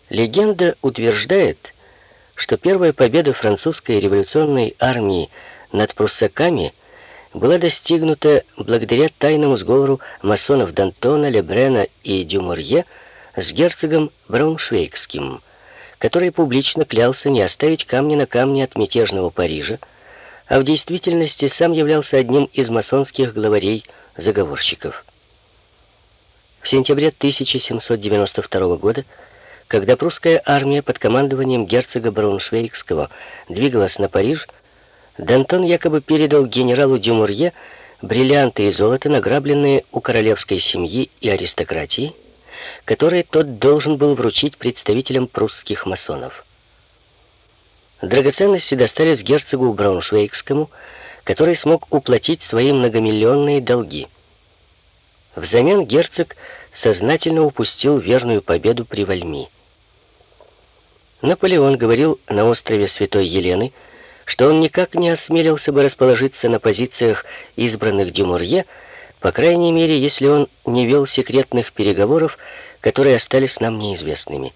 Легенда утверждает, что первая победа французской революционной армии над пруссаками была достигнута благодаря тайному сговору масонов Д'Антона, Лебрена и Дюмурье с герцогом Брауншвейгским, который публично клялся не оставить камня на камне от мятежного Парижа, а в действительности сам являлся одним из масонских главарей-заговорщиков. В сентябре 1792 года, когда прусская армия под командованием герцога Брауншвейгского двигалась на Париж, Д'Антон якобы передал генералу Дюмурье бриллианты и золото, награбленные у королевской семьи и аристократии, которые тот должен был вручить представителям прусских масонов. Драгоценности достались герцогу Брауншвейгскому, который смог уплатить свои многомиллионные долги. Взамен герцог сознательно упустил верную победу при Вальми. Наполеон говорил на острове Святой Елены, что он никак не осмелился бы расположиться на позициях избранных Дюмурье, по крайней мере, если он не вел секретных переговоров, которые остались нам неизвестными.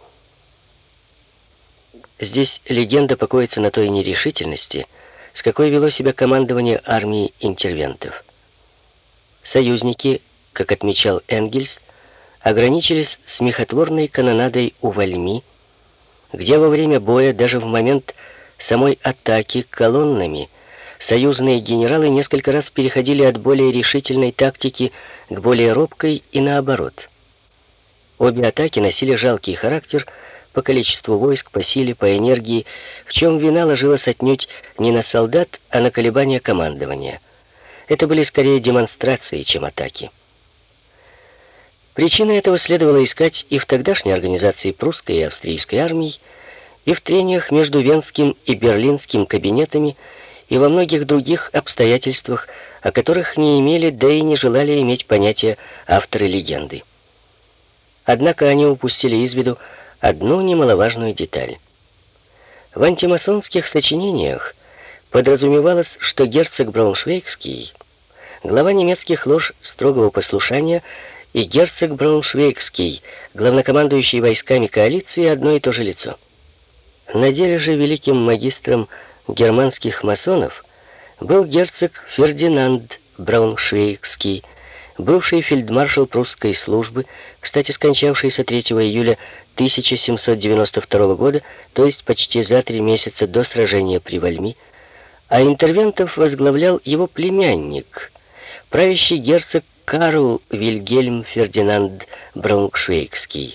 Здесь легенда покоится на той нерешительности, с какой вело себя командование армии интервентов. Союзники, как отмечал Энгельс, ограничились смехотворной канонадой у Вальми, где во время боя, даже в момент самой атаки колоннами, союзные генералы несколько раз переходили от более решительной тактики к более робкой и наоборот. Обе атаки носили жалкий характер по количеству войск, по силе, по энергии, в чем вина ложилась отнюдь не на солдат, а на колебания командования. Это были скорее демонстрации, чем атаки. Причины этого следовало искать и в тогдашней организации прусской и австрийской армий, и в трениях между Венским и Берлинским кабинетами, и во многих других обстоятельствах, о которых не имели, да и не желали иметь понятия авторы легенды. Однако они упустили из виду одну немаловажную деталь. В антимасонских сочинениях подразумевалось, что герцог Брауншвейгский, глава немецких лож строгого послушания, и герцог Брауншвейгский, главнокомандующий войсками коалиции, одно и то же лицо. На деле же великим магистром германских масонов был герцог Фердинанд Брауншвейгский, бывший фельдмаршал прусской службы, кстати, скончавшийся 3 июля 1792 года, то есть почти за 3 месяца до сражения при Вальми, а интервентов возглавлял его племянник, правящий герцог Карл Вильгельм Фердинанд Брауншвейгский.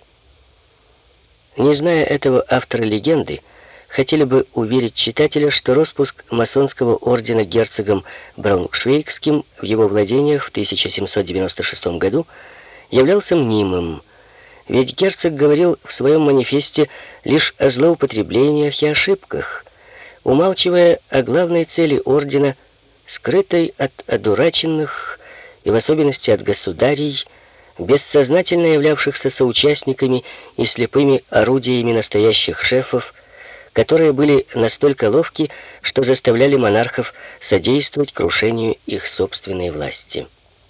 Не зная этого, авторы легенды хотели бы уверить читателя, что распуск масонского ордена герцогом Брауншвейгским в его владениях в 1796 году являлся мнимым, ведь герцог говорил в своем манифесте лишь о злоупотреблениях и ошибках, умалчивая о главной цели ордена, скрытой от одураченных и в особенности от государей, бессознательно являвшихся соучастниками и слепыми орудиями настоящих шефов, которые были настолько ловки, что заставляли монархов содействовать крушению их собственной власти.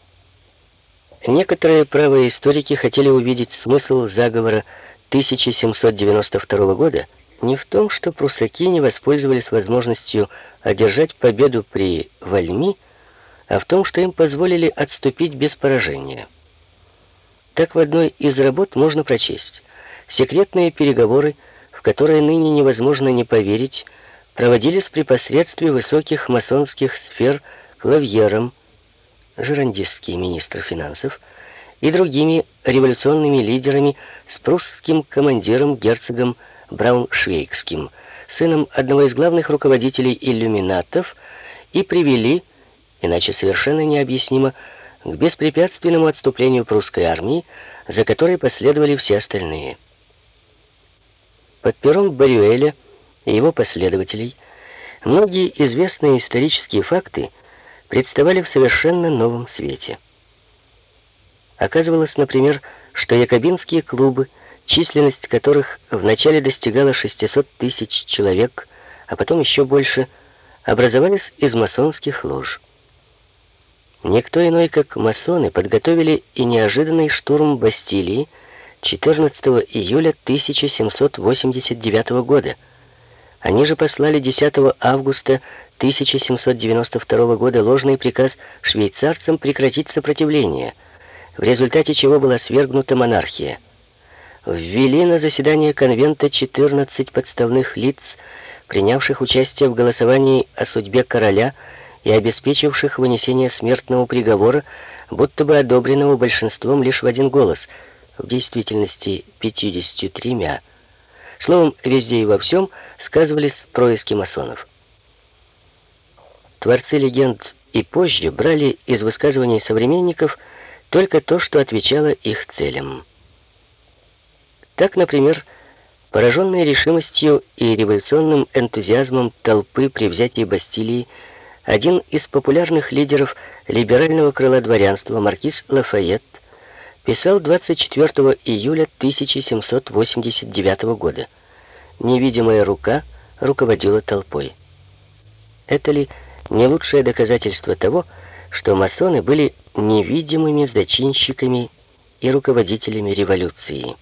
Некоторые правые историки хотели увидеть смысл заговора 1792 года не в том, что пруссаки не воспользовались возможностью одержать победу при Вальми, а в том, что им позволили отступить без поражения. Так в одной из работ можно прочесть: секретные переговоры, в которые ныне невозможно не поверить, проводились при посредстве высоких масонских сфер Клавьером, жерандистский министр финансов, и другими революционными лидерами с прусским командиром герцогом Брауншвейгским, сыном одного из главных руководителей иллюминатов, и привели, иначе совершенно необъяснимо, к беспрепятственному отступлению прусской армии, за которой последовали все остальные. Под пером Барюэля и его последователей многие известные исторические факты представали в совершенно новом свете. Оказывалось, например, что якобинские клубы, численность которых вначале достигала 600 тысяч человек, а потом еще больше, образовались из масонских лож. Никто иной, как масоны, подготовили и неожиданный штурм Бастилии 14 июля 1789 года. Они же послали 10 августа 1792 года ложный приказ швейцарцам прекратить сопротивление, в результате чего была свергнута монархия. Ввели на заседание конвента 14 подставных лиц, принявших участие в голосовании о судьбе короля и обеспечивших вынесение смертного приговора, будто бы одобренного большинством лишь в один голос, в действительности 53. Словом, везде и во всем сказывались происки масонов. Творцы легенд и позже брали из высказываний современников только то, что отвечало их целям. Так, например, пораженные решимостью и революционным энтузиазмом толпы при взятии Бастилии, один из популярных лидеров либерального крыла дворянства, маркиз Лафайет, писал 24 июля 1789 года: «Невидимая рука руководила толпой». Это ли не лучшее доказательство того, что масоны были невидимыми зачинщиками и руководителями революции?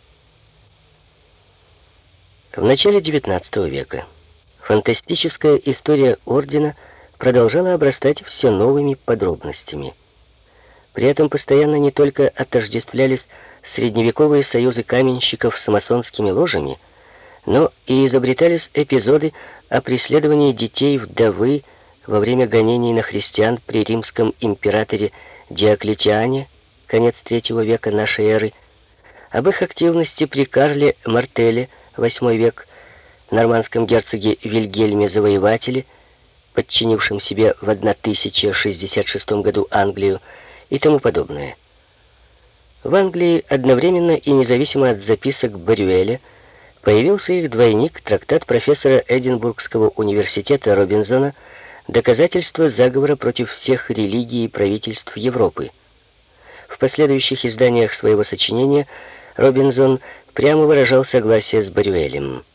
В начале XIX века фантастическая история ордена продолжала обрастать все новыми подробностями. При этом постоянно не только отождествлялись средневековые союзы каменщиков с масонскими ложами, но и изобретались эпизоды о преследовании детей вдовы во время гонений на христиан при римском императоре Диоклетиане, конец III века нашей эры, об их активности при Карле Мартелле, VIII век, нормандском герцоге Вильгельме Завоевателе, подчинившем себе в 1066 году Англию, и тому подобное. В Англии одновременно и независимо от записок Барюэля появился их двойник, трактат профессора Эдинбургского университета Робинзона «Доказательства заговора против всех религий и правительств Европы». В последующих изданиях своего сочинения Робинзон прямо выражал согласие с Барюэлем.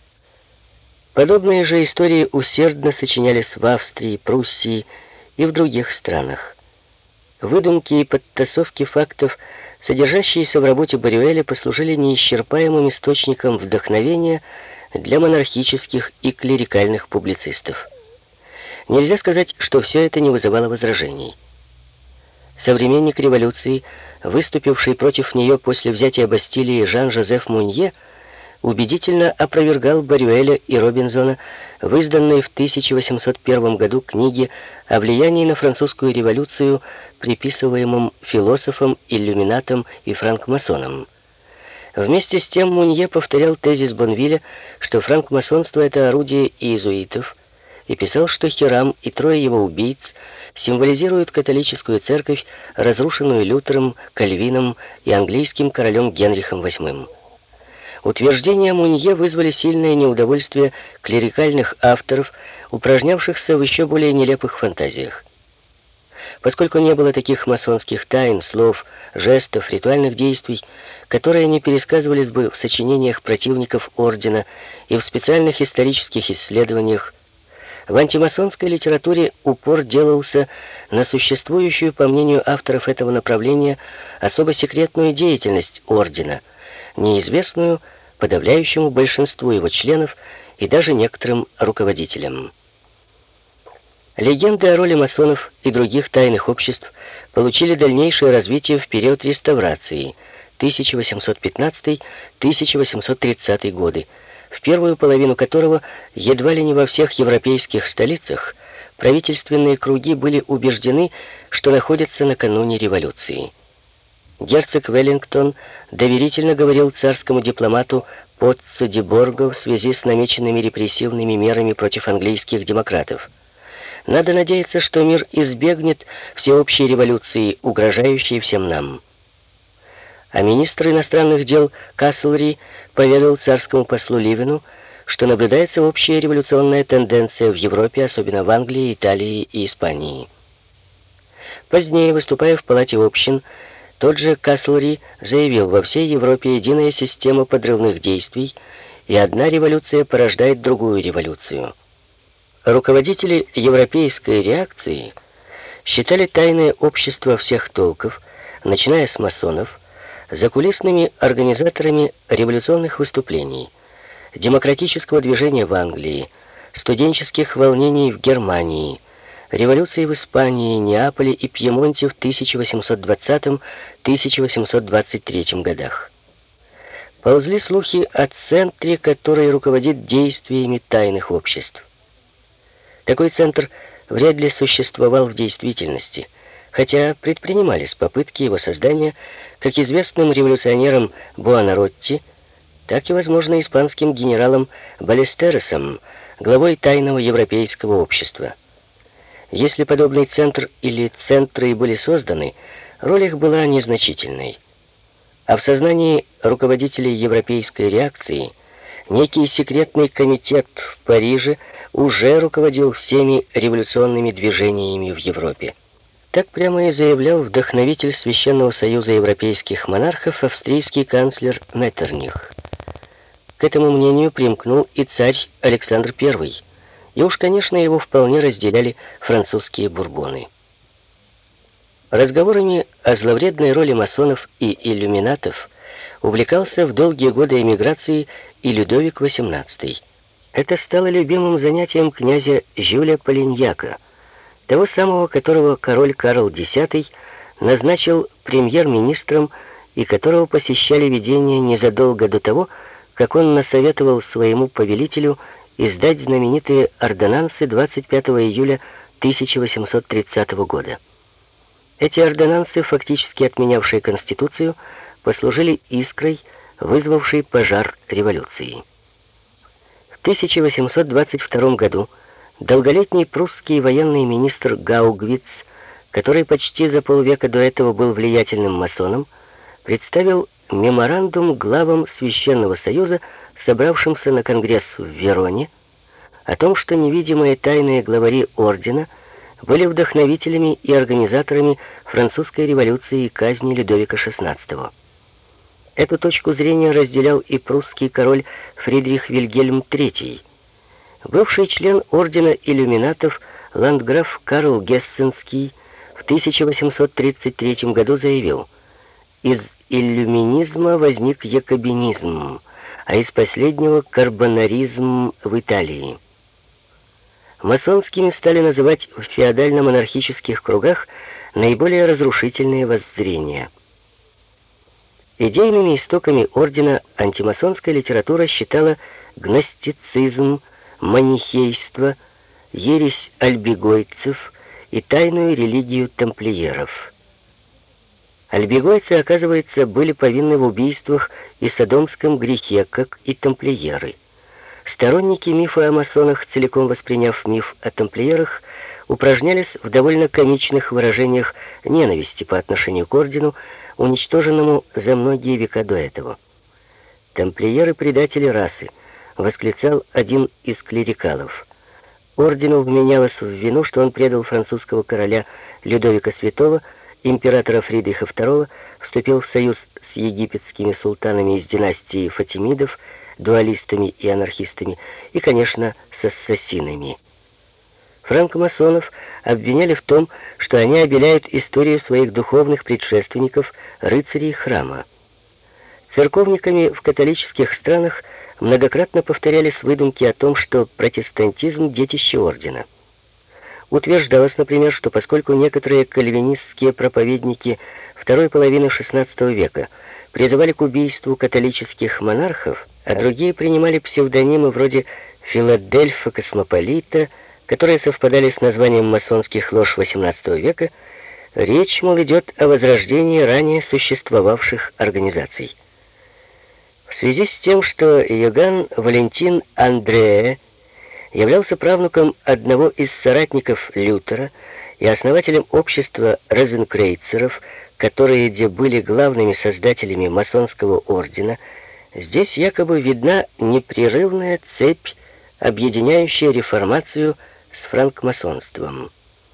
Подобные же истории усердно сочинялись в Австрии, Пруссии и в других странах. Выдумки и подтасовки фактов, содержащиеся в работе Барюэля, послужили неисчерпаемым источником вдохновения для монархических и клерикальных публицистов. Нельзя сказать, что все это не вызывало возражений. Современник революции, выступивший против нее после взятия Бастилии Жан-Жозеф Мунье, убедительно опровергал Барюэля и Робинзона в изданной в 1801 году книге о влиянии на французскую революцию, приписываемом философам, иллюминатам и франкмасонам. Вместе с тем Мунье повторял тезис Бонвиля, что франкмасонство — это орудие иезуитов, и писал, что Хирам и трое его убийц символизируют католическую церковь, разрушенную Лютером, Кальвином и английским королем Генрихом VIII. Утверждения Мунье вызвали сильное неудовольствие клерикальных авторов, упражнявшихся в еще более нелепых фантазиях. Поскольку не было таких масонских тайн, слов, жестов, ритуальных действий, которые не пересказывались бы в сочинениях противников ордена и в специальных исторических исследованиях, в антимасонской литературе упор делался на существующую, по мнению авторов этого направления, особо секретную деятельность ордена, неизвестную подавляющему большинству его членов и даже некоторым руководителям. Легенды о роли масонов и других тайных обществ получили дальнейшее развитие в период реставрации 1815-1830 годы, в первую половину которого едва ли не во всех европейских столицах правительственные круги были убеждены, что находятся накануне революции. Герцог Веллингтон доверительно говорил царскому дипломату Поццо ди Борго в связи с намеченными репрессивными мерами против английских демократов: «Надо надеяться, что мир избегнет всеобщей революции, угрожающей всем нам». А министр иностранных дел Каслри поведал царскому послу Ливену, что наблюдается общая революционная тенденция в Европе, особенно в Англии, Италии и Испании. Позднее, выступая в Палате общин, тот же Каслри заявил: во всей Европе единая система подрывных действий, и одна революция порождает другую революцию. Руководители европейской реакции считали тайное общество всех толков, начиная с масонов, закулисными организаторами революционных выступлений, демократического движения в Англии, студенческих волнений в Германии, революции в Испании, Неаполе и Пьемонте в 1820-1823 годах. Ползли слухи о центре, который руководит действиями тайных обществ. Такой центр вряд ли существовал в действительности, хотя предпринимались попытки его создания как известным революционером Буонаротти, так и, возможно, испанским генералом Балестеросом, главой тайного европейского общества. Если подобный центр или центры и были созданы, роль их была незначительной. А в сознании руководителей европейской реакции некий секретный комитет в Париже уже руководил всеми революционными движениями в Европе. Так прямо и заявлял вдохновитель Священного Союза Европейских Монархов, австрийский канцлер Меттерних. К этому мнению примкнул и царь Александр I, и уж, конечно, его вполне разделяли французские бурбоны. Разговорами о зловредной роли масонов и иллюминатов увлекался в долгие годы эмиграции и Людовик XVIII. Это стало любимым занятием князя Жюля Полиньяка, того самого, которого король Карл X назначил премьер-министром и которого посещали видения незадолго до того, как он насоветовал своему повелителю издать знаменитые ордонансы 25 июля 1830 года. Эти ордонансы, фактически отменявшие Конституцию, послужили искрой, вызвавшей пожар революции. В 1822 году долголетний прусский военный министр Гаугвиц, который почти за полвека до этого был влиятельным масоном, представил меморандум главам Священного Союза, собравшимся на конгресс в Вероне, о том, что невидимые тайные главари ордена были вдохновителями и организаторами французской революции и казни Людовика XVI. Эту точку зрения разделял и прусский король Фридрих Вильгельм III. Бывший член ордена иллюминатов ландграф Карл Гессенский в 1833 году заявил: «Из иллюминизма возник якобинизм, а из последнего карбонаризм в Италии». Масонскими стали называть в феодально-монархических кругах наиболее разрушительные воззрения. Идейными истоками ордена антимасонская литература считала гностицизм, манихейство, ересь альбегойцев и тайную религию тамплиеров. Альбегойцы, оказывается, были повинны в убийствах и содомском грехе, как и тамплиеры. Сторонники мифа о масонах, целиком восприняв миф о тамплиерах, упражнялись в довольно комичных выражениях ненависти по отношению к ордену, уничтоженному за многие века до этого. «Тамплиеры — предатели расы», — восклицал один из клерикалов. Ордену вменялось в вину, что он предал французского короля Людовика Святого, императора Фридриха II, вступил в союз с египетскими султанами из династии Фатимидов, дуалистами и анархистами, и, конечно, с ассасинами. Франкмасонов обвиняли в том, что они обеляют историю своих духовных предшественников, рыцарей храма. Церковниками в католических странах многократно повторялись выдумки о том, что протестантизм — детище ордена. Утверждалось, например, что поскольку некоторые кальвинистские проповедники второй половины XVI века призывали к убийству католических монархов, а другие принимали псевдонимы вроде Филадельфа Космополита, которые совпадали с названием масонских лож XVIII века, речь, мол, идет о возрождении ранее существовавших организаций. В связи с тем, что Иоганн Валентин Андреа являлся правнуком одного из соратников Лютера и основателем общества розенкрейцеров, которые где были главными создателями масонского ордена, здесь якобы видна непрерывная цепь, объединяющая реформацию с франкмасонством.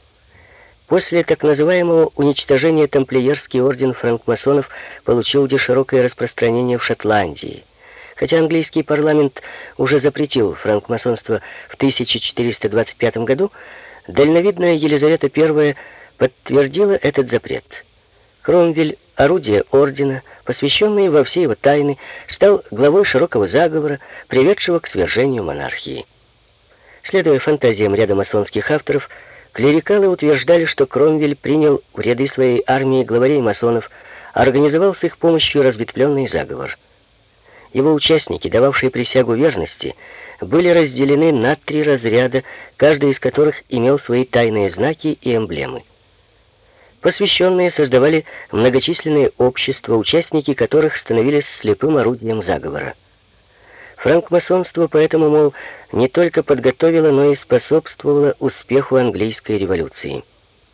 После так называемого уничтожения тамплиерский орден франкмасонов получил широкое распространение в Шотландии. Хотя английский парламент уже запретил франкмасонство в 1425 году, дальновидная Елизавета I подтвердила этот запрет. Кромвель, орудие ордена, посвященный во все его тайны, стал главой широкого заговора, приведшего к свержению монархии. Следуя фантазиям ряда масонских авторов, клерикалы утверждали, что Кромвель принял в ряды своей армии главарей масонов, организовал с их помощью разветвленный заговор. Его участники, дававшие присягу верности, были разделены на 3 разряда, каждый из которых имел свои тайные знаки и эмблемы. Посвященные создавали многочисленные общества, участники которых становились слепым орудием заговора. Франкмасонство поэтому, мол, не только подготовило, но и способствовало успеху английской революции.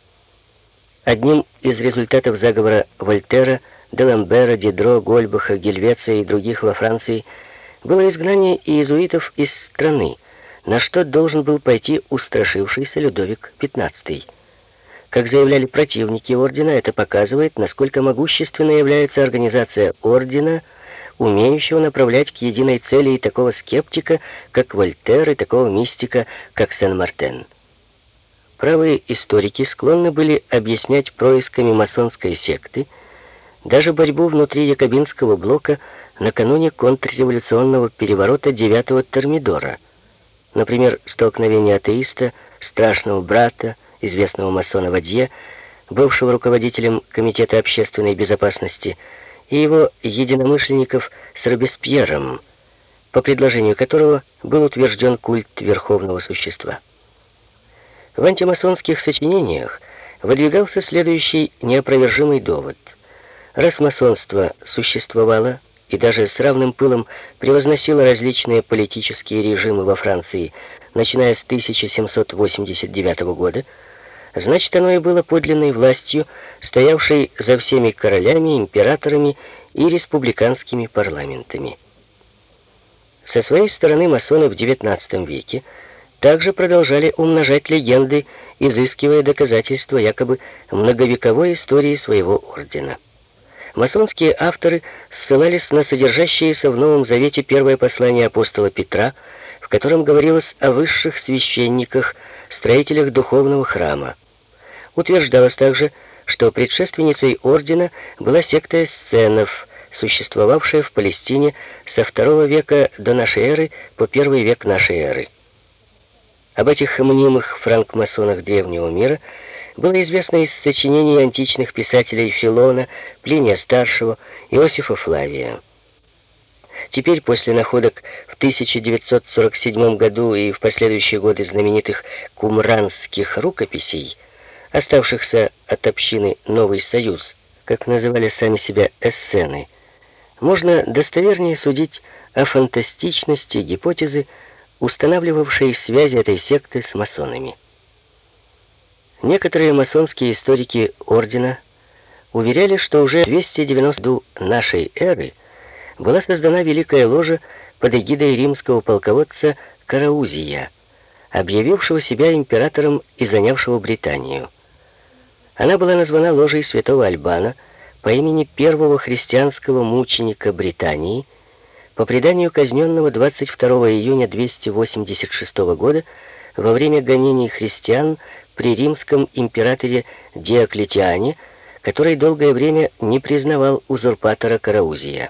Одним из результатов заговора Вольтера, Деламбера, Дидро, Гольбаха, Гельвеция и других во Франции было изгнание иезуитов из страны, на что должен был пойти устрашившийся Людовик XV. Как заявляли противники ордена, это показывает, насколько могущественной является организация ордена, умеющего направлять к единой цели и такого скептика, как Вольтер, и такого мистика, как Сен-Мартен. Правые историки склонны были объяснять происками масонской секты даже борьбу внутри якобинского блока накануне контрреволюционного переворота 9-го Термидора, например, столкновение атеиста, страшного брата, известного масона Вадье, бывшего руководителем Комитета общественной безопасности, и его единомышленников с Робеспьером, по предложению которого был утвержден культ верховного существа. В антимасонских сочинениях выдвигался следующий неопровержимый довод. Раз масонство существовало и даже с равным пылом превозносило различные политические режимы во Франции, начиная с 1789 года, значит, оно и было подлинной властью, стоявшей за всеми королями, императорами и республиканскими парламентами. Со своей стороны масоны в XIX веке также продолжали умножать легенды, изыскивая доказательства якобы многовековой истории своего ордена. Масонские авторы ссылались на содержащееся в Новом Завете первое послание апостола Петра, в котором говорилось о высших священниках, строителях духовного храма. Утверждалось также, что предшественницей ордена была секта эссенов, существовавшая в Палестине со II века до нашей эры по I век нашей эры. Об этих мнимых франкмасонах древнего мира было известно из сочинений античных писателей Филона, Плиния Старшего, Иосифа Флавия. Теперь, после находок в 1947 году и в последующие годы знаменитых кумранских рукописей, оставшихся от общины «Новый Союз», как называли сами себя эссены, можно достовернее судить о фантастичности гипотезы, устанавливавшей связи этой секты с масонами. Некоторые масонские историки ордена уверяли, что уже в 290 году нашей эры была создана Великая Ложа под эгидой римского полководца Караузия, объявившего себя императором и занявшего Британию. Она была названа Ложей Святого Альбана по имени первого христианского мученика Британии, по преданию казненного 22 июня 286 года во время гонений христиан при римском императоре Диоклетиане, который долгое время не признавал узурпатора Караузия.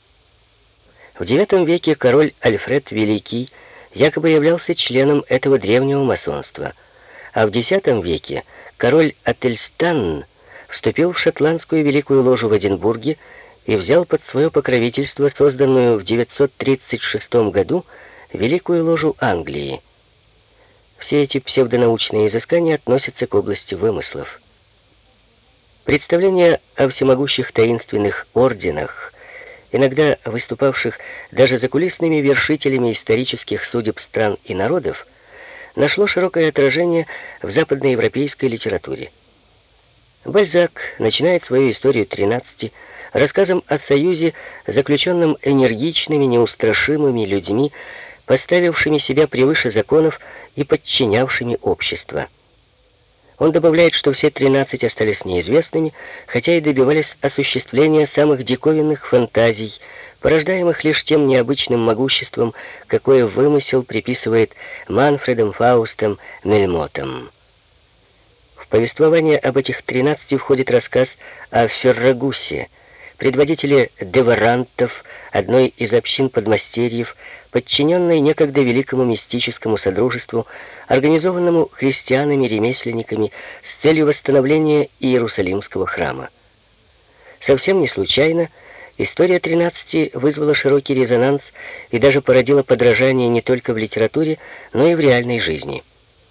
В IX веке король Альфред Великий якобы являлся членом этого древнего масонства, а в X веке король Ательстан вступил в шотландскую Великую Ложу в Эдинбурге и взял под свое покровительство созданную в 936 году Великую Ложу Англии. Все эти псевдонаучные изыскания относятся к области вымыслов. Представления о всемогущих таинственных орденах, иногда выступавших даже закулисными вершителями исторических судеб стран и народов, нашло широкое отражение в западноевропейской литературе. Бальзак начинает свою историю 13 рассказом о союзе, заключенном энергичными, неустрашимыми людьми, поставившими себя превыше законов и подчинявшими общество. Он добавляет, что все 13 остались неизвестными, хотя и добивались осуществления самых диковинных фантазий, порождаемых лишь тем необычным могуществом, какое вымысел приписывает Манфредом Фаустом Мельмотом. В повествование об этих 13 входит рассказ о Феррагусе, предводителе деворантов, одной из общин подмастерьев, подчиненной некогда великому мистическому содружеству, организованному христианами-ремесленниками с целью восстановления Иерусалимского храма. Совсем не случайно история 13 вызвала широкий резонанс и даже породила подражание не только в литературе, но и в реальной жизни.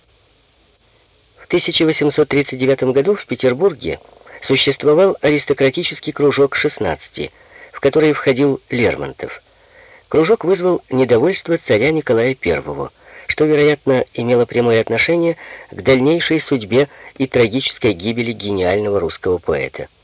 В 1839 году в Петербурге существовал аристократический кружок 16, в который входил Лермонтов. Кружок вызвал недовольство царя Николая I, что, вероятно, имело прямое отношение к дальнейшей судьбе и трагической гибели гениального русского поэта.